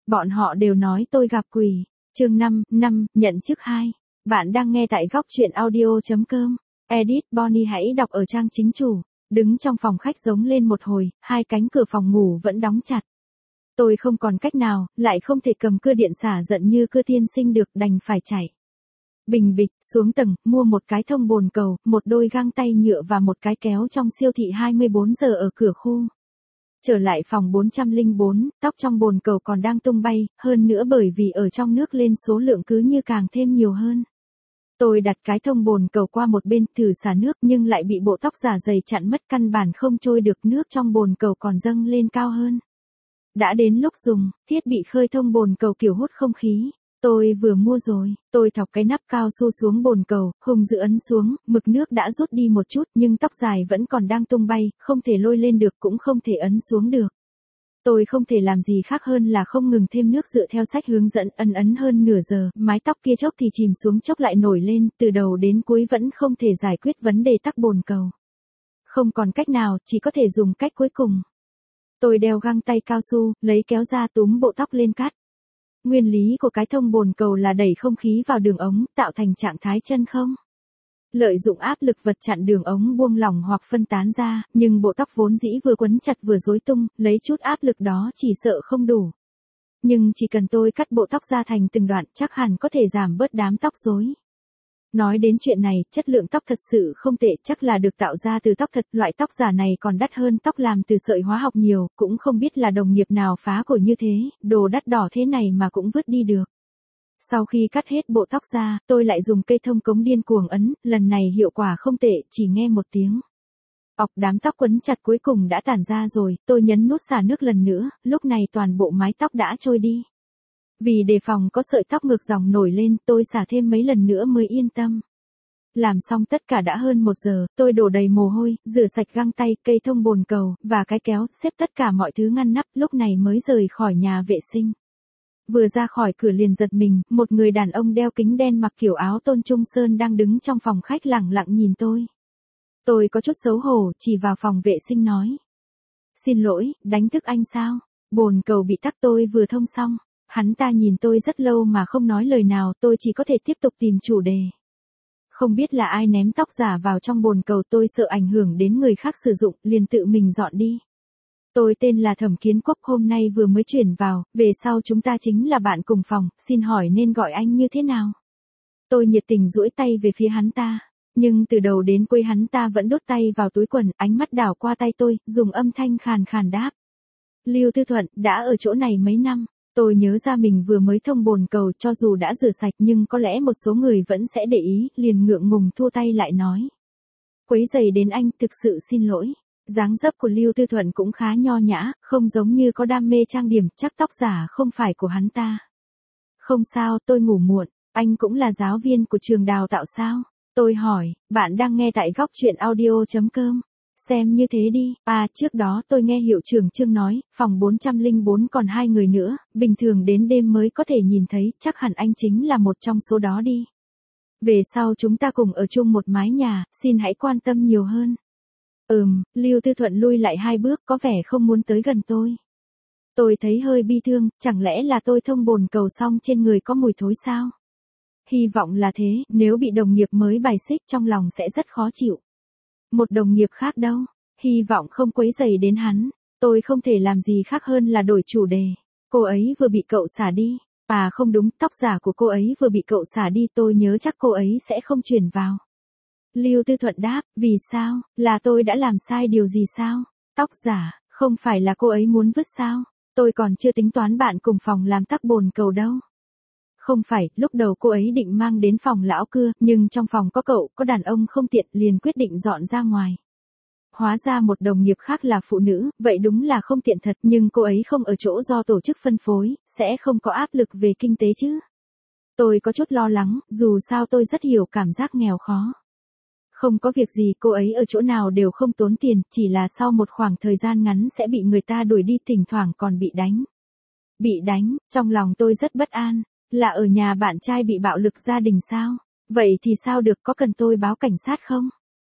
Bọn họ đều nói tôi gặp quỷ. Chương 5, nhận chức 2. Bạn đang nghe tại góc truyện audio.com. Edit Bonnie hãy đọc ở trang chính chủ. Đứng trong phòng khách giống lên một hồi, hai cánh cửa phòng ngủ vẫn đóng chặt. Tôi không còn cách nào, lại không thể cầm cưa điện xả giận như cưa tiên sinh được, đành phải chạy. Bình bịch, xuống tầng, mua một cái thông bồn cầu, một đôi găng tay nhựa và một cái kéo trong siêu thị 24 giờ ở cửa khu. Trở lại phòng 404, tóc trong bồn cầu còn đang tung bay, hơn nữa bởi vì ở trong nước lên số lượng cứ như càng thêm nhiều hơn. Tôi đặt cái thông bồn cầu qua một bên thử xả nước nhưng lại bị bộ tóc giả dày chặn mất, căn bản không trôi được, nước trong bồn cầu còn dâng lên cao hơn. Đã đến lúc dùng, thiết bị khơi thông bồn cầu kiểu hút không khí. Tôi vừa mua rồi, tôi thọc cái nắp cao su xuống bồn cầu, hùng dữ ấn xuống, mực nước đã rút đi một chút nhưng tóc dài vẫn còn đang tung bay, không thể lôi lên được cũng không thể ấn xuống được. Tôi không thể làm gì khác hơn là không ngừng thêm nước dựa theo sách hướng dẫn, ấn hơn nửa giờ, mái tóc kia chốc thì chìm xuống chốc lại nổi lên, từ đầu đến cuối vẫn không thể giải quyết vấn đề tắc bồn cầu. Không còn cách nào, chỉ có thể dùng cách cuối cùng. Tôi đeo găng tay cao su, lấy kéo ra túm bộ tóc lên cắt. Nguyên lý của cái thông bồn cầu là đẩy không khí vào đường ống, tạo thành trạng thái chân không. Lợi dụng áp lực vật chặn đường ống buông lỏng hoặc phân tán ra, nhưng bộ tóc vốn dĩ vừa quấn chặt vừa rối tung, lấy chút áp lực đó chỉ sợ không đủ. Nhưng chỉ cần tôi cắt bộ tóc ra thành từng đoạn chắc hẳn có thể giảm bớt đám tóc rối. Nói đến chuyện này, chất lượng tóc thật sự không tệ, chắc là được tạo ra từ tóc thật, loại tóc giả này còn đắt hơn tóc làm từ sợi hóa học nhiều, cũng không biết là đồng nghiệp nào phá của như thế, đồ đắt đỏ thế này mà cũng vứt đi được. Sau khi cắt hết bộ tóc ra, tôi lại dùng cây thông cống điên cuồng ấn, lần này hiệu quả không tệ, chỉ nghe một tiếng. Ọc, đám tóc quấn chặt cuối cùng đã tản ra rồi, tôi nhấn nút xả nước lần nữa, lúc này toàn bộ mái tóc đã trôi đi. Vì đề phòng có sợi tóc ngược dòng nổi lên, tôi xả thêm mấy lần nữa mới yên tâm. Làm xong tất cả đã hơn 1 giờ, tôi đổ đầy mồ hôi, rửa sạch găng tay, cây thông bồn cầu, và cái kéo, xếp tất cả mọi thứ ngăn nắp, lúc này mới rời khỏi nhà vệ sinh. Vừa ra khỏi cửa liền giật mình, một người đàn ông đeo kính đen mặc kiểu áo tôn trung sơn đang đứng trong phòng khách lẳng lặng nhìn tôi. Tôi có chút xấu hổ, chỉ vào phòng vệ sinh nói. Xin lỗi, đánh thức anh sao? Bồn cầu bị tắc, tôi vừa thông xong. Hắn ta nhìn tôi rất lâu mà không nói lời nào, tôi chỉ có thể tiếp tục tìm chủ đề. Không biết là ai ném tóc giả vào trong bồn cầu, tôi sợ ảnh hưởng đến người khác sử dụng, liền tự mình dọn đi. Tôi tên là Thẩm Kiến Quốc, hôm nay vừa mới chuyển vào, về sau chúng ta chính là bạn cùng phòng, xin hỏi nên gọi anh như thế nào? Tôi nhiệt tình duỗi tay về phía hắn ta, nhưng từ đầu đến cuối hắn ta vẫn đút tay vào túi quần, ánh mắt đảo qua tay tôi, dùng âm thanh khàn khàn đáp. Lưu Tư Thuận, đã ở chỗ này mấy năm. Tôi nhớ ra mình vừa mới thông bồn cầu, cho dù đã rửa sạch nhưng có lẽ một số người vẫn sẽ để ý, liền ngượng ngùng thua tay lại nói. Quấy rầy đến anh, thực sự xin lỗi. Dáng dấp của Lưu Tư Thuận cũng khá nho nhã, không giống như có đam mê trang điểm, chắc tóc giả không phải của hắn ta. Không sao, tôi ngủ muộn, anh cũng là giáo viên của trường đào tạo sao? Tôi hỏi, bạn đang nghe tại góc truyện audio.com. Xem như thế đi, trước đó tôi nghe hiệu trưởng Trương nói, phòng 404 còn 2 người nữa, bình thường đến đêm mới có thể nhìn thấy, chắc hẳn anh chính là một trong số đó đi. Về sau chúng ta cùng ở chung một mái nhà, xin hãy quan tâm nhiều hơn. Lưu Tư Thuận lui lại 2 bước, có vẻ không muốn tới gần tôi. Tôi thấy hơi bi thương, chẳng lẽ là tôi thông bồn cầu xong trên người có mùi thối sao? Hy vọng là thế, nếu bị đồng nghiệp mới bài xích trong lòng sẽ rất khó chịu. Một đồng nghiệp khác đâu, hy vọng không quấy rầy đến hắn, tôi không thể làm gì khác hơn là đổi chủ đề. Cô ấy vừa bị cậu xả đi, không đúng, tóc giả của cô ấy vừa bị cậu xả đi, tôi nhớ chắc cô ấy sẽ không chuyển vào. Lưu Tư Thuận đáp, vì sao, là tôi đã làm sai điều gì sao? Tóc giả, không phải là cô ấy muốn vứt sao? Tôi còn chưa tính toán bạn cùng phòng làm tắc bồn cầu đâu. Không phải, lúc đầu cô ấy định mang đến phòng lão cưa, nhưng trong phòng có cậu, có đàn ông không tiện, liền quyết định dọn ra ngoài. Hóa ra một đồng nghiệp khác là phụ nữ, vậy đúng là không tiện thật, nhưng cô ấy không ở chỗ do tổ chức phân phối, sẽ không có áp lực về kinh tế chứ. Tôi có chút lo lắng, dù sao tôi rất hiểu cảm giác nghèo khó. Không có việc gì, cô ấy ở chỗ nào đều không tốn tiền, chỉ là sau một khoảng thời gian ngắn sẽ bị người ta đuổi đi, thỉnh thoảng còn bị đánh. Bị đánh, trong lòng tôi rất bất an. Là ở nhà bạn trai bị bạo lực gia đình sao? Vậy thì sao được, có cần tôi báo cảnh sát không?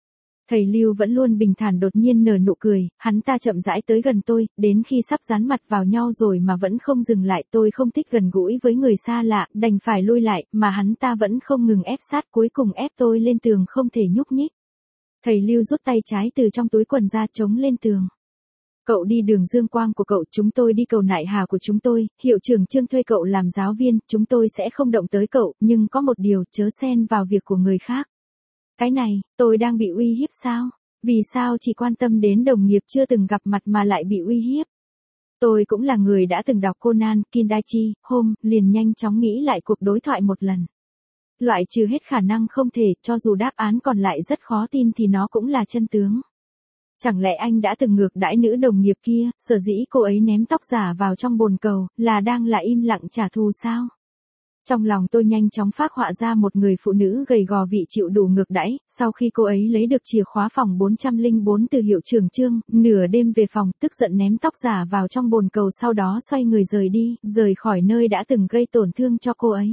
Thầy Lưu vẫn luôn bình thản đột nhiên nở nụ cười, hắn ta chậm rãi tới gần tôi, đến khi sắp dán mặt vào nhau rồi mà vẫn không dừng lại. Tôi không thích gần gũi với người xa lạ, đành phải lui lại, mà hắn ta vẫn không ngừng ép sát, cuối cùng ép tôi lên tường không thể nhúc nhích. Thầy Lưu rút tay trái từ trong túi quần ra chống lên tường. Cậu đi đường dương quang của cậu, chúng tôi đi cầu nại hà của chúng tôi, hiệu trưởng Trương thuê cậu làm giáo viên, chúng tôi sẽ không động tới cậu, nhưng có một điều, chớ xen vào việc của người khác. Cái này, tôi đang bị uy hiếp sao? Vì sao chỉ quan tâm đến đồng nghiệp chưa từng gặp mặt mà lại bị uy hiếp? Tôi cũng là người đã từng đọc Conan, Kindaichi, Holmes, liền nhanh chóng nghĩ lại cuộc đối thoại một lần. Loại trừ hết khả năng không thể, cho dù đáp án còn lại rất khó tin thì nó cũng là chân tướng. Chẳng lẽ anh đã từng ngược đãi nữ đồng nghiệp kia, sở dĩ cô ấy ném tóc giả vào trong bồn cầu, là đang là im lặng trả thù sao? Trong lòng tôi nhanh chóng phác họa ra một người phụ nữ gầy gò vị chịu đủ ngược đãi, sau khi cô ấy lấy được chìa khóa phòng 404 từ hiệu trưởng Trương, nửa đêm về phòng, tức giận ném tóc giả vào trong bồn cầu, sau đó xoay người rời đi, rời khỏi nơi đã từng gây tổn thương cho cô ấy.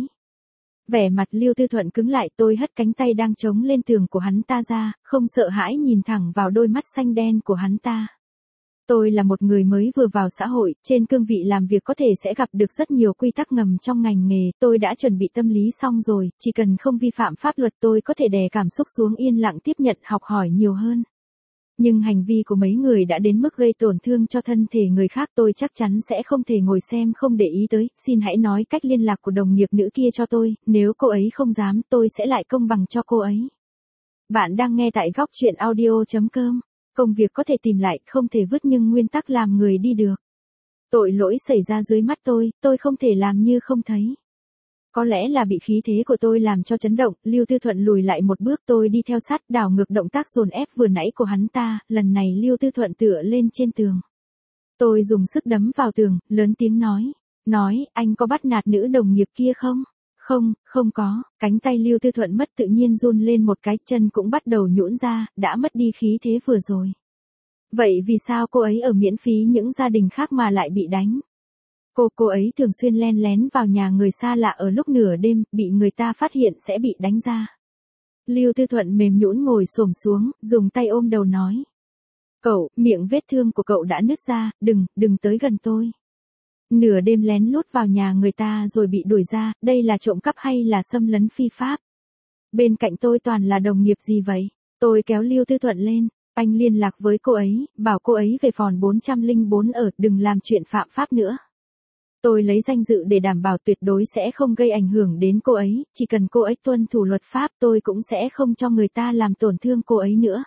Vẻ mặt Lưu Tư Thuận cứng lại, tôi hất cánh tay đang chống lên tường của hắn ta ra, không sợ hãi nhìn thẳng vào đôi mắt xanh đen của hắn ta. Tôi là một người mới vừa vào xã hội, trên cương vị làm việc có thể sẽ gặp được rất nhiều quy tắc ngầm trong ngành nghề, tôi đã chuẩn bị tâm lý xong rồi, chỉ cần không vi phạm pháp luật tôi có thể đè cảm xúc xuống, yên lặng tiếp nhận học hỏi nhiều hơn. Nhưng hành vi của mấy người đã đến mức gây tổn thương cho thân thể người khác, tôi chắc chắn sẽ không thể ngồi xem không để ý tới, xin hãy nói cách liên lạc của đồng nghiệp nữ kia cho tôi, nếu cô ấy không dám tôi sẽ lại công bằng cho cô ấy. Bạn đang nghe tại góc truyện audio.com. Công việc có thể tìm lại, không thể vứt, nhưng nguyên tắc làm người đi được. Tội lỗi xảy ra dưới mắt tôi không thể làm như không thấy. Có lẽ là bị khí thế của tôi làm cho chấn động, Lưu Tư Thuận lùi lại một bước, tôi đi theo sát, đảo ngược động tác dồn ép vừa nãy của hắn ta, lần này Lưu Tư Thuận tựa lên trên tường. Tôi dùng sức đấm vào tường, lớn tiếng nói, anh có bắt nạt nữ đồng nghiệp kia không? Không có, cánh tay Lưu Tư Thuận mất tự nhiên run lên một cái, chân cũng bắt đầu nhũn ra, đã mất đi khí thế vừa rồi. Vậy vì sao cô ấy ở miễn phí những gia đình khác mà lại bị đánh? Cô ấy thường xuyên len lén vào nhà người xa lạ ở lúc nửa đêm, bị người ta phát hiện sẽ bị đánh ra. Lưu Tư Thuận mềm nhũn ngồi xổm xuống, dùng tay ôm đầu nói. Cậu, miệng vết thương của cậu đã nứt ra, đừng tới gần tôi. Nửa đêm lén lút vào nhà người ta rồi bị đuổi ra, đây là trộm cắp hay là xâm lấn phi pháp? Bên cạnh tôi toàn là đồng nghiệp gì vậy? Tôi kéo Lưu Tư Thuận lên, anh liên lạc với cô ấy, bảo cô ấy về phòng 404 ở, đừng làm chuyện phạm pháp nữa. Tôi lấy danh dự để đảm bảo tuyệt đối sẽ không gây ảnh hưởng đến cô ấy, chỉ cần cô ấy tuân thủ luật pháp tôi cũng sẽ không cho người ta làm tổn thương cô ấy nữa.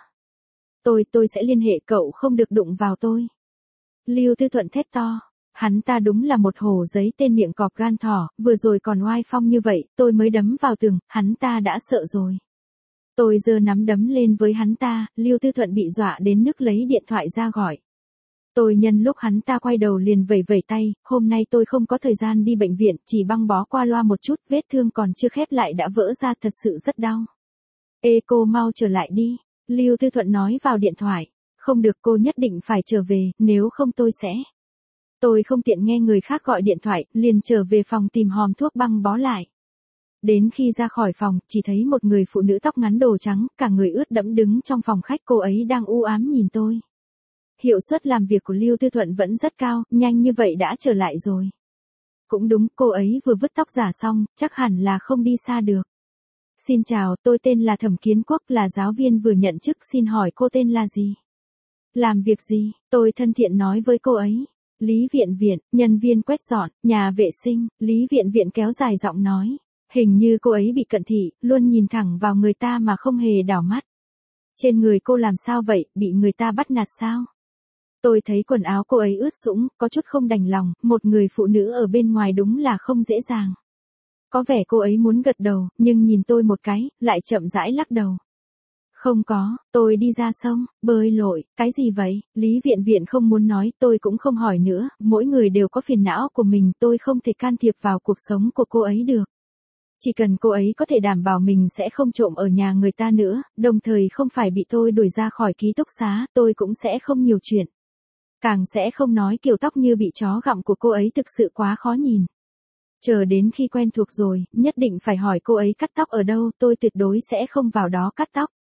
Tôi sẽ liên hệ, cậu không được đụng vào tôi. Lưu Tư Thuận thét to. Hắn ta đúng là một hồ giấy, tên miệng cọp gan thỏ, vừa rồi còn oai phong như vậy, tôi mới đấm vào tường, hắn ta đã sợ rồi. Tôi giơ nắm đấm lên với hắn ta, Lưu Tư Thuận bị dọa đến nức lấy điện thoại ra gọi. Tôi nhân lúc hắn ta quay đầu liền vẩy tay, hôm nay tôi không có thời gian đi bệnh viện, chỉ băng bó qua loa một chút, vết thương còn chưa khép lại đã vỡ ra, thật sự rất đau. Ê cô mau trở lại đi, Lưu Tư Thuận nói vào điện thoại. Không được, cô nhất định phải trở về, nếu không tôi sẽ... Tôi không tiện nghe người khác gọi điện thoại, liền trở về phòng tìm hòm thuốc băng bó lại. Đến khi ra khỏi phòng, chỉ thấy một người phụ nữ tóc ngắn đồ trắng, cả người ướt đẫm đứng trong phòng khách, cô ấy đang u ám nhìn tôi. Hiệu suất làm việc của Lưu Tư Thuận vẫn rất cao, nhanh như vậy đã trở lại rồi. Cũng đúng, cô ấy vừa vứt tóc giả xong, chắc hẳn là không đi xa được. Xin chào, tôi tên là Thẩm Kiến Quốc, là giáo viên vừa nhận chức, xin hỏi cô tên là gì? Làm việc gì? Tôi thân thiện nói với cô ấy. Lý Viện Viện, nhân viên quét dọn, nhà vệ sinh, Lý Viện Viện kéo dài giọng nói. Hình như cô ấy bị cận thị, luôn nhìn thẳng vào người ta mà không hề đảo mắt. Trên người cô làm sao vậy, bị người ta bắt nạt sao? Tôi thấy quần áo cô ấy ướt sũng, có chút không đành lòng, một người phụ nữ ở bên ngoài đúng là không dễ dàng. Có vẻ cô ấy muốn gật đầu, nhưng nhìn tôi một cái, lại chậm rãi lắc đầu. Không có, tôi đi ra sông, bơi lội, cái gì vậy? Lý Viện Viện không muốn nói, tôi cũng không hỏi nữa, mỗi người đều có phiền não của mình, tôi không thể can thiệp vào cuộc sống của cô ấy được. Chỉ cần cô ấy có thể đảm bảo mình sẽ không trộm ở nhà người ta nữa, đồng thời không phải bị tôi đuổi ra khỏi ký túc xá, tôi cũng sẽ không nhiều chuyện. Càng sẽ không nói kiểu tóc như bị chó gặm của cô ấy thực sự quá khó nhìn. Chờ đến khi quen thuộc rồi, nhất định phải hỏi cô ấy cắt tóc ở đâu, tôi tuyệt đối sẽ không vào đó cắt tóc.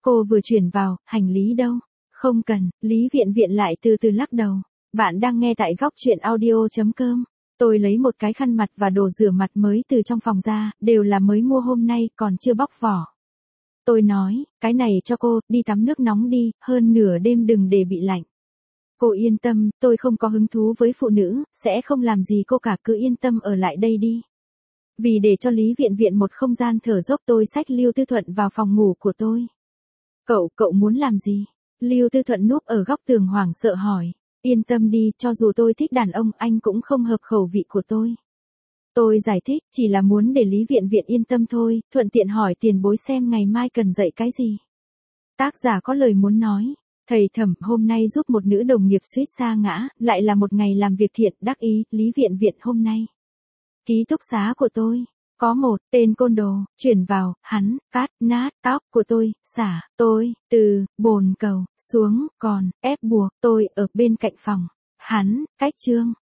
Cô vừa chuyển vào, hành lý đâu? Không cần, Lý Viện Viện lại từ từ lắc đầu. Bạn đang nghe tại góc chuyện audio.com. Tôi lấy một cái khăn mặt và đồ rửa mặt mới từ trong phòng ra, đều là mới mua hôm nay, còn chưa bóc vỏ. Tôi nói, cái này cho cô, đi tắm nước nóng đi, hơn nửa đêm đừng để bị lạnh. Cô yên tâm, tôi không có hứng thú với phụ nữ, sẽ không làm gì cô cả, cứ yên tâm ở lại đây đi. Vì để cho Lý Viện Viện một không gian thở dốc, tôi xách Lưu Tư Thuận vào phòng ngủ của tôi. Cậu muốn làm gì? Lưu Tư Thuận núp ở góc tường hoảng sợ hỏi. Yên tâm đi, cho dù tôi thích đàn ông, anh cũng không hợp khẩu vị của tôi. Tôi giải thích, chỉ là muốn để Lý Viện Viện yên tâm thôi, thuận tiện hỏi tiền bối xem ngày mai cần dạy cái gì. Tác giả có lời muốn nói. Thầy Thẩm, hôm nay giúp một nữ đồng nghiệp suýt sa ngã, lại là một ngày làm việc thiện, đắc ý, Lý Viện Viện hôm nay. Ký túc xá của tôi, có một tên côn đồ, chuyển vào, hắn, cắt, nát, tóc của tôi, xả, tôi, từ, bồn cầu, xuống, còn, ép buộc, tôi ở bên cạnh phòng. Hắn, cách trương,